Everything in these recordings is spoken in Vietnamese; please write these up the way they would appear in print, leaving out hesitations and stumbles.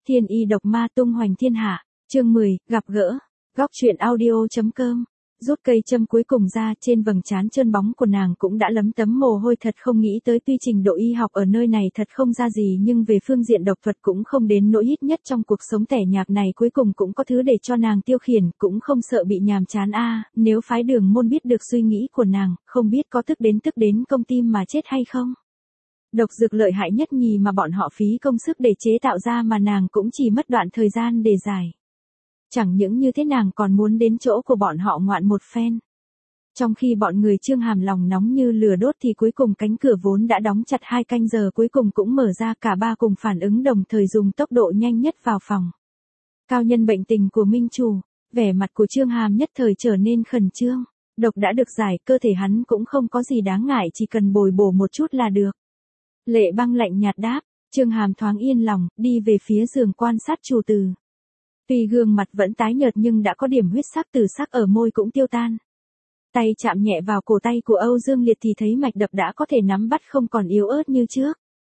Thiên y độc ma tung hoành thiên hạ, chương 10, gặp gỡ, góc truyện audio.com. Rút cây châm cuối cùng ra, trên vầng trán trơn bóng của nàng cũng đã lấm tấm mồ hôi, thật không nghĩ tới. Tuy trình độ y học ở nơi này thật không ra gì, nhưng về phương diện độc thuật cũng không đến nỗi, ít nhất trong cuộc sống tẻ nhạt này cuối cùng cũng có thứ để cho nàng tiêu khiển, cũng không sợ bị nhàm chán a. Nếu phái Đường Môn biết được suy nghĩ của nàng, không biết có tức đến công tim mà chết hay không. Độc dược lợi hại nhất nhì mà bọn họ phí công sức để chế tạo ra mà nàng cũng chỉ mất đoạn thời gian để giải. Chẳng những như thế, nàng còn muốn đến chỗ của bọn họ ngoạn một phen. Trong khi bọn người Trương Hàm lòng nóng như lửa đốt thì cuối cùng cánh cửa vốn đã đóng chặt 2 canh giờ cuối cùng cũng mở ra, cả ba cùng phản ứng đồng thời dùng tốc độ nhanh nhất vào phòng. Cao nhân bệnh tình của Minh Chủ, vẻ mặt của Trương Hàm nhất thời trở nên khẩn trương. Độc đã được giải, cơ thể hắn cũng không có gì đáng ngại, chỉ cần bồi bổ một chút là được. Lệ Băng lạnh nhạt đáp. Trương Hàm thoáng yên lòng, đi về phía giường quan sát chủ tử. Tuy gương mặt vẫn tái nhợt nhưng đã có điểm huyết sắc từ sắc ở môi cũng tiêu tan. Tay chạm nhẹ vào cổ tay của Âu Dương Liệt thì thấy mạch đập đã có thể nắm bắt, không còn yếu ớt như trước.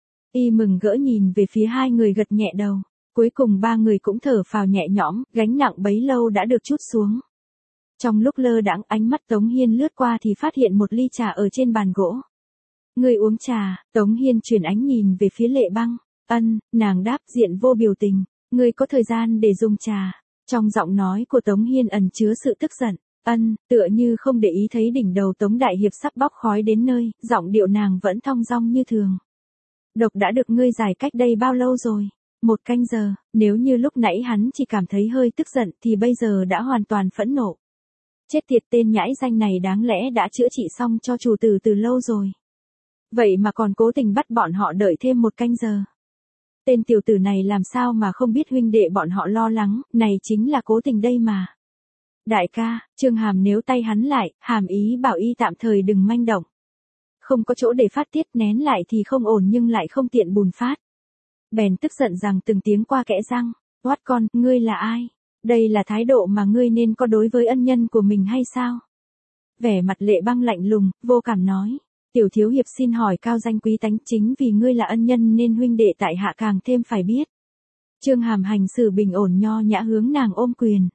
Y mừng gỡ nhìn về phía hai người, gật nhẹ đầu. Cuối cùng ba người cũng thở phào nhẹ nhõm, gánh nặng bấy lâu đã được trút xuống. Trong lúc lơ đãng, ánh mắt Tống Hiên lướt qua thì phát hiện một ly trà ở trên bàn gỗ. Người uống trà. Tống Hiên chuyển ánh nhìn về phía Lệ Băng. Ân, nàng đáp diện vô biểu tình. Ngươi có thời gian để dùng trà. Trong giọng nói của Tống Hiên ẩn chứa sự tức giận. Ân, tựa như không để ý thấy đỉnh đầu Tống Đại Hiệp sắp bốc khói đến nơi, giọng điệu nàng vẫn thong dong như thường. Độc đã được ngươi giải cách đây bao lâu rồi? 1 canh giờ, nếu như lúc nãy hắn chỉ cảm thấy hơi tức giận thì bây giờ đã hoàn toàn phẫn nộ. Chết tiệt, tên nhãi danh này đáng lẽ đã chữa trị xong cho chủ tử từ lâu rồi. Vậy mà còn cố tình bắt bọn họ đợi thêm 1 canh giờ. Tên tiểu tử này làm sao mà không biết huynh đệ bọn họ lo lắng, này chính là cố tình đây mà. Đại ca, Trương Hàm nếu tay hắn lại, hàm ý bảo y tạm thời đừng manh động. Không có chỗ để phát tiết, nén lại thì không ổn nhưng lại không tiện bùng phát. Bèn tức giận rằng từng tiếng qua kẽ răng, oát con, ngươi là ai? Đây là thái độ mà ngươi nên có đối với ân nhân của mình hay sao? Vẻ mặt Lệ Băng lạnh lùng, vô cảm nói. Tiểu thiếu hiệp xin hỏi cao danh quý tánh, chính vì ngươi là ân nhân nên huynh đệ tại hạ càng thêm phải biết. Trương Hàm hành xử bình ổn nho nhã hướng nàng ôm quyền.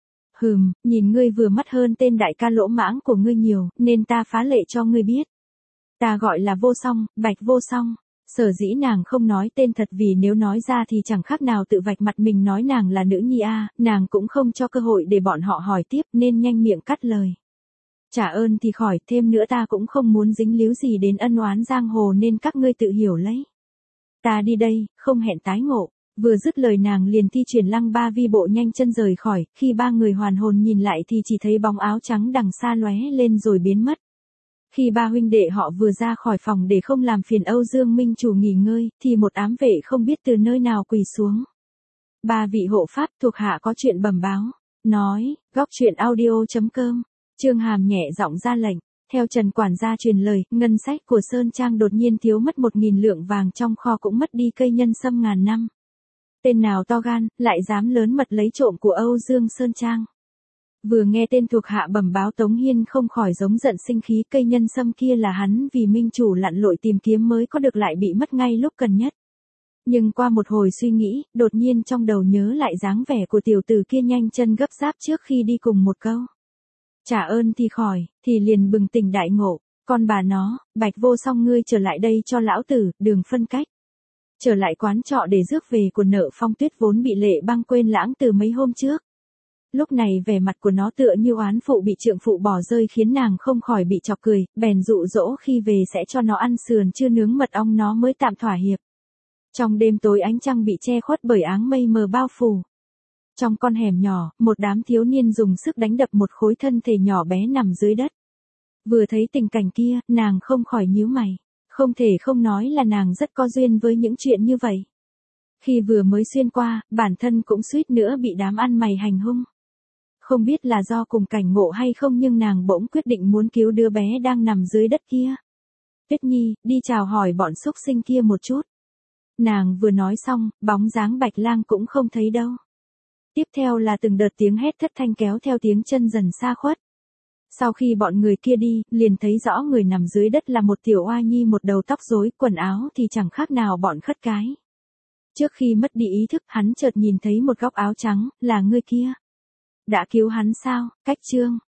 Nhìn ngươi vừa mắt hơn tên đại ca lỗ mãng của ngươi nhiều, nên ta phá lệ cho ngươi biết. Ta gọi là Vô Song, Bạch Vô Song. Sở dĩ nàng không nói tên thật vì nếu nói ra thì chẳng khác nào tự vạch mặt mình nói nàng là nữ nhi a. Nàng cũng không cho cơ hội để bọn họ hỏi tiếp nên nhanh miệng cắt lời. Trả ơn thì khỏi, thêm nữa ta cũng không muốn dính líu gì đến ân oán giang hồ nên các ngươi tự hiểu lấy. Ta đi đây, không hẹn tái ngộ. Vừa dứt lời nàng liền thi triển Lăng Ba Vi bộ nhanh chân rời khỏi, khi ba người hoàn hồn nhìn lại thì chỉ thấy bóng áo trắng đằng xa lóe lên rồi biến mất. Khi ba huynh đệ họ vừa ra khỏi phòng để không làm phiền Âu Dương Minh Chủ nghỉ ngơi, thì một ám vệ không biết từ nơi nào quỳ xuống. Ba vị hộ pháp thuộc hạ có chuyện bẩm báo. Nói, góc truyện audio.com. Trương Hàm nhẹ giọng ra lệnh, theo Trần quản gia truyền lời, ngân sách của Sơn Trang đột nhiên thiếu mất 1.000 lượng vàng, trong kho cũng mất đi cây nhân sâm ngàn năm. Tên nào to gan, lại dám lớn mật lấy trộm của Âu Dương Sơn Trang. Vừa nghe tên thuộc hạ bẩm báo, Tống Hiên không khỏi giống giận sinh khí, cây nhân sâm kia là hắn vì Minh Chủ lặn lội tìm kiếm mới có được lại bị mất ngay lúc cần nhất. Nhưng qua một hồi suy nghĩ, đột nhiên trong đầu nhớ lại dáng vẻ của tiểu tử kia nhanh chân gấp gáp trước khi đi cùng một câu. Trả ơn thì khỏi, thì liền bừng tỉnh đại ngộ, con bà nó, Bạch Vô Song ngươi trở lại đây cho lão tử, đường phân cách. Trở lại quán trọ để rước về của nợ Phong Tuyết vốn bị Lệ Băng quên lãng từ mấy hôm trước. Lúc này vẻ mặt của nó tựa như oán phụ bị trượng phụ bỏ rơi khiến nàng không khỏi bị chọc cười, bèn dụ dỗ khi về sẽ cho nó ăn sườn chưa nướng mật ong nó mới tạm thỏa hiệp. Trong đêm tối ánh trăng bị che khuất bởi áng mây mờ bao phủ. Trong con hẻm nhỏ, một đám thiếu niên dùng sức đánh đập một khối thân thể nhỏ bé nằm dưới đất. Vừa thấy tình cảnh kia, nàng không khỏi nhíu mày. Không thể không nói là nàng rất có duyên với những chuyện như vậy. Khi vừa mới xuyên qua, bản thân cũng suýt nữa bị đám ăn mày hành hung. Không biết là do cùng cảnh ngộ hay không nhưng nàng bỗng quyết định muốn cứu đứa bé đang nằm dưới đất kia. Tuyết Nhi, đi chào hỏi bọn xúc sinh kia một chút. Nàng vừa nói xong, bóng dáng Bạch Lang cũng không thấy đâu. Tiếp theo là từng đợt tiếng hét thất thanh kéo theo tiếng chân dần xa khuất. Sau khi bọn người kia đi, liền thấy rõ người nằm dưới đất là một tiểu oa nhi, một đầu tóc rối, quần áo thì chẳng khác nào bọn khất cái. Trước khi mất đi ý thức, hắn chợt nhìn thấy một góc áo trắng, là ngươi kia. Đã cứu hắn sao? Cách chương.